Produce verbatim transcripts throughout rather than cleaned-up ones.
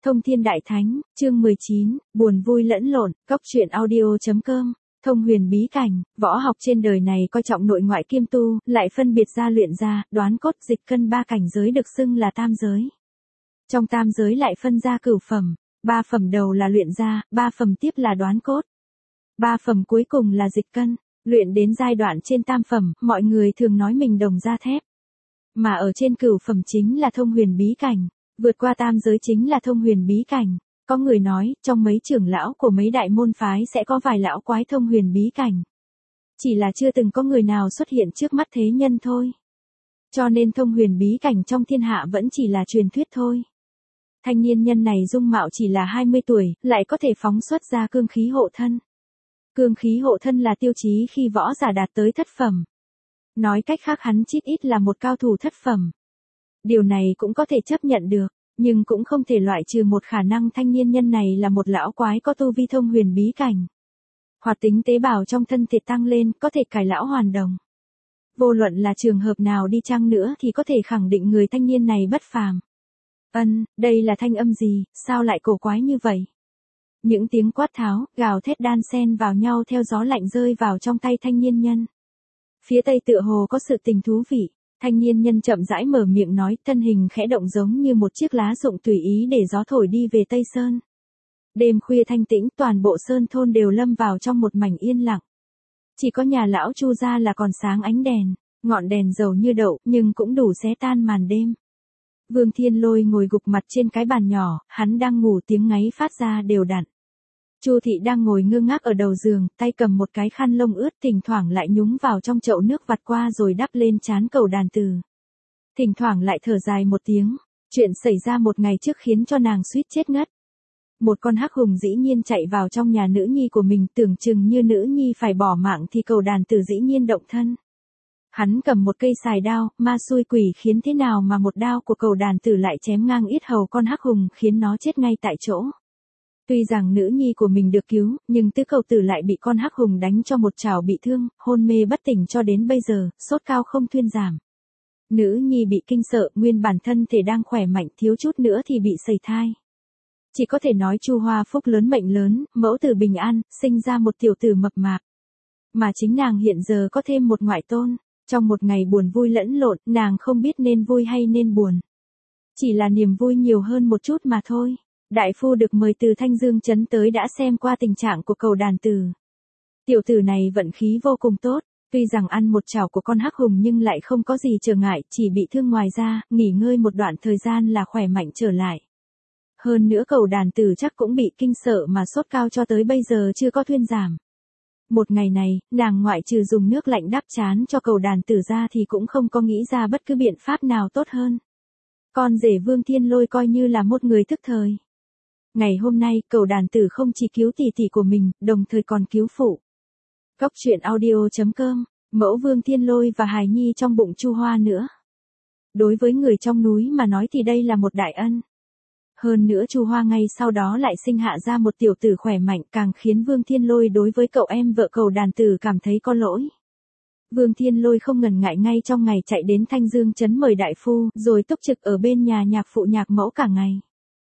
Thông Thiên Đại Thánh, chương mười chín, buồn vui lẫn lộn, góc truyện audio.com. Thông huyền bí cảnh, võ học trên đời này coi trọng nội ngoại kiêm tu, lại phân biệt ra luyện ra, đoán cốt, dịch cân ba cảnh giới được xưng là tam giới. Trong tam giới lại phân ra cửu phẩm, ba phẩm đầu là luyện ra, ba phẩm tiếp là đoán cốt. Ba phẩm cuối cùng là dịch cân, luyện đến giai đoạn trên tam phẩm, mọi người thường nói mình đồng da thép. Mà ở trên cửu phẩm chính là thông huyền bí cảnh, vượt qua tam giới chính là thông huyền bí cảnh. Có người nói, trong mấy trưởng lão của mấy đại môn phái sẽ có vài lão quái thông huyền bí cảnh. Chỉ là chưa từng có người nào xuất hiện trước mắt thế nhân thôi. Cho nên thông huyền bí cảnh trong thiên hạ vẫn chỉ là truyền thuyết thôi. Thanh niên nhân này dung mạo chỉ là hai mươi tuổi, lại có thể phóng xuất ra cương khí hộ thân. Cương khí hộ thân là tiêu chí khi võ giả đạt tới thất phẩm. Nói cách khác hắn chít ít là một cao thủ thất phẩm. Điều này cũng có thể chấp nhận được, nhưng cũng không thể loại trừ một khả năng thanh niên nhân này là một lão quái có tu vi thông huyền bí cảnh. Hoạt tính tế bào trong thân thể tăng lên, có thể cải lão hoàn đồng. Vô luận là trường hợp nào đi chăng nữa thì có thể khẳng định người thanh niên này bất phàm. Ân, đây là thanh âm gì, sao lại cổ quái như vậy? Những tiếng quát tháo, gào thét đan xen vào nhau theo gió lạnh rơi vào trong tay thanh niên nhân. Phía tây tựa hồ có sự tình thú vị. Thanh niên nhân chậm rãi mở miệng nói, thân hình khẽ động giống như một chiếc lá rụng tùy ý để gió thổi đi về Tây Sơn. Đêm khuya thanh tĩnh, toàn bộ sơn thôn đều lâm vào trong một mảnh yên lặng. Chỉ có nhà lão Chu gia là còn sáng ánh đèn, ngọn đèn dầu như đậu, nhưng cũng đủ xé tan màn đêm. Vương Thiên Lôi ngồi gục mặt trên cái bàn nhỏ, hắn đang ngủ, tiếng ngáy phát ra đều đặn. Chu thị đang ngồi ngơ ngác ở đầu giường, tay cầm một cái khăn lông ướt, thỉnh thoảng lại nhúng vào trong chậu nước vặt qua rồi đắp lên trán Cầu Đàn Tử. Thỉnh thoảng lại thở dài một tiếng, chuyện xảy ra một ngày trước khiến cho nàng suýt chết ngất. Một con hắc hùng dĩ nhiên chạy vào trong nhà nữ nhi của mình, tưởng chừng như nữ nhi phải bỏ mạng thì Cầu Đàn Tử dĩ nhiên động thân. Hắn cầm một cây sài đao, ma xui quỷ khiến thế nào mà một đao của Cầu Đàn Tử lại chém ngang yết hầu con hắc hùng khiến nó chết ngay tại chỗ. Tuy rằng nữ nhi của mình được cứu, nhưng Tứ Cầu Tử lại bị con hắc hùng đánh cho một chảo bị thương, hôn mê bất tỉnh cho đến bây giờ, sốt cao không thuyên giảm. Nữ nhi bị kinh sợ, nguyên bản thân thể đang khỏe mạnh, thiếu chút nữa thì bị sẩy thai. Chỉ có thể nói Chu Hoa phúc lớn mệnh lớn, mẫu tử bình an, sinh ra một tiểu tử mập mạp. Mà chính nàng hiện giờ có thêm một ngoại tôn, trong một ngày buồn vui lẫn lộn, nàng không biết nên vui hay nên buồn. Chỉ là niềm vui nhiều hơn một chút mà thôi. Đại phu được mời từ Thanh Dương trấn tới đã xem qua tình trạng của Cầu Đàn Tử. Tiểu tử này vận khí vô cùng tốt, tuy rằng ăn một chảo của con hắc hùng nhưng lại không có gì trở ngại, chỉ bị thương ngoài ra, nghỉ ngơi một đoạn thời gian là khỏe mạnh trở lại. Hơn nữa Cầu Đàn Tử chắc cũng bị kinh sợ mà sốt cao cho tới bây giờ chưa có thuyên giảm. Một ngày này, nàng ngoại trừ dùng nước lạnh đắp trán cho Cầu Đàn Tử ra thì cũng không có nghĩ ra bất cứ biện pháp nào tốt hơn. Con rể Vương Thiên Lôi coi như là một người thức thời. Ngày hôm nay, Cầu Đàn Tử không chỉ cứu tỷ tỷ của mình, đồng thời còn cứu phụ. Góc truyện audio.com, mẫu Vương Thiên Lôi và hài nhi trong bụng Chu Hoa nữa. Đối với người trong núi mà nói thì đây là một đại ân. Hơn nữa Chu Hoa ngay sau đó lại sinh hạ ra một tiểu tử khỏe mạnh, càng khiến Vương Thiên Lôi đối với cậu em vợ Cầu Đàn Tử cảm thấy có lỗi. Vương Thiên Lôi không ngần ngại ngay trong ngày chạy đến Thanh Dương trấn mời đại phu, rồi túc trực ở bên nhà nhạc phụ nhạc mẫu cả ngày.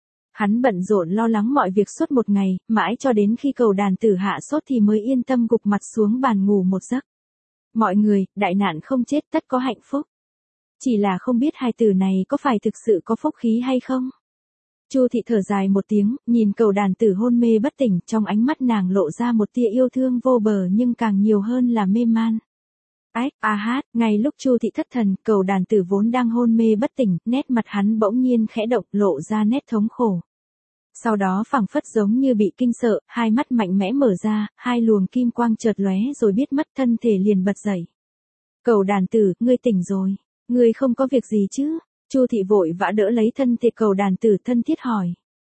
Hắn bận rộn lo lắng mọi việc suốt một ngày, mãi cho đến khi Cầu Đàn Tử hạ sốt thì mới yên tâm gục mặt xuống bàn ngủ một giấc. Mọi người, đại nạn không chết tất có hạnh phúc. Chỉ là không biết hai tử này có phải thực sự có phúc khí hay không? Chu thị thở dài một tiếng, nhìn Cầu Đàn Tử hôn mê bất tỉnh, trong ánh mắt nàng lộ ra một tia yêu thương vô bờ nhưng càng nhiều hơn là mê man. Ách, a hát, ngay lúc Chu thị thất thần, Cầu Đàn Tử vốn đang hôn mê bất tỉnh, nét mặt hắn bỗng nhiên khẽ động, lộ ra nét thống khổ. Sau đó phảng phất giống như bị kinh sợ, hai mắt mạnh mẽ mở ra, hai luồng kim quang chợt lóe rồi biết mất, thân thể liền bật dậy. Cầu Đàn Tử, ngươi tỉnh rồi, ngươi không có việc gì chứ? Chu thị vội vã đỡ lấy thân thể Cầu Đàn Tử, thân thiết hỏi.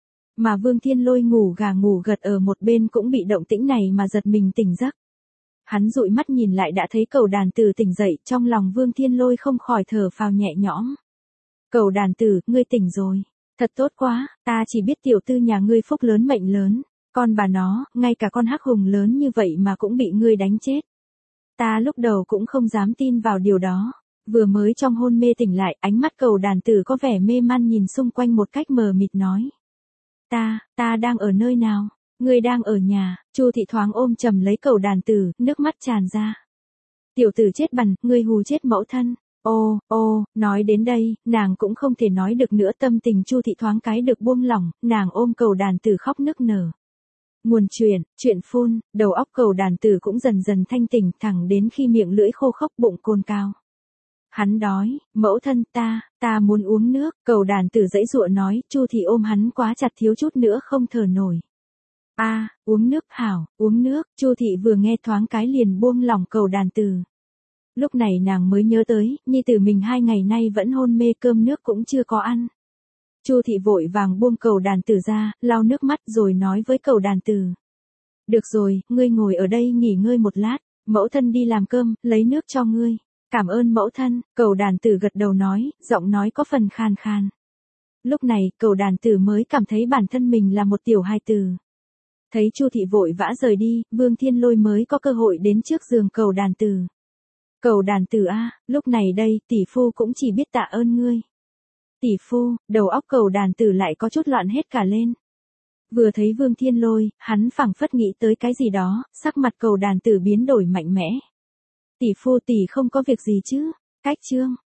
Mà Vương Thiên Lôi ngủ gà ngủ gật ở một bên cũng bị động tĩnh này mà giật mình tỉnh giấc. Hắn dụi mắt nhìn lại đã thấy Cầu Đàn Tử tỉnh dậy, trong lòng Vương Thiên Lôi không khỏi thở phào nhẹ nhõm. Cầu Đàn Tử, ngươi tỉnh rồi. Thật tốt quá, ta chỉ biết tiểu tư nhà ngươi phúc lớn mệnh lớn, con bà nó, ngay cả con hắc hùng lớn như vậy mà cũng bị ngươi đánh chết. Ta lúc đầu cũng không dám tin vào điều đó, vừa mới trong hôn mê tỉnh lại, ánh mắt Cầu Đàn Tử có vẻ mê man nhìn xung quanh một cách mờ mịt nói. Ta, ta đang ở nơi nào? Ngươi đang ở nhà. Chu thị thoáng ôm chầm lấy cầu đàn tử, nước mắt tràn ra. Tiểu tử chết bằn, ngươi hù chết mẫu thân. Ô, ô, nói đến đây, nàng cũng không thể nói được nữa, tâm tình Chu thị thoáng cái được buông lỏng, nàng ôm cầu đàn tử khóc nức nở. Nguồn chuyện, chuyện phun, đầu óc cầu đàn tử cũng dần dần thanh tỉnh, thẳng đến khi miệng lưỡi khô khốc bụng cồn cào. Hắn đói, mẫu thân ta, ta muốn uống nước, cầu đàn tử giãy giụa nói, Chu thị ôm hắn quá chặt thiếu chút nữa không thở nổi. A, à, uống nước hảo, uống nước, Chu thị vừa nghe thoáng cái liền buông lỏng cầu đàn tử. Lúc này nàng mới nhớ tới, nhi tử mình hai ngày nay vẫn hôn mê, cơm nước cũng chưa có ăn. Chu thị vội vàng buông cầu đàn tử ra, lau nước mắt rồi nói với cầu đàn tử. Được rồi, ngươi ngồi ở đây nghỉ ngơi một lát, mẫu thân đi làm cơm, lấy nước cho ngươi. Cảm ơn mẫu thân, cầu đàn tử gật đầu nói, giọng nói có phần khàn khàn. Lúc này, cầu đàn tử mới cảm thấy bản thân mình là một tiểu hài tử. Thấy Chu thị vội vã rời đi, Vương Thiên Lôi mới có cơ hội đến trước giường cầu đàn tử. Cầu đàn tử a, lúc này đây, tỷ phu cũng chỉ biết tạ ơn ngươi. Tỷ phu, đầu óc cầu đàn tử lại có chút loạn hết cả lên. Vừa thấy Vương Thiên Lôi, hắn phảng phất nghĩ tới cái gì đó, sắc mặt cầu đàn tử biến đổi mạnh mẽ. Tỷ phu tỷ không có việc gì chứ? Cách chương,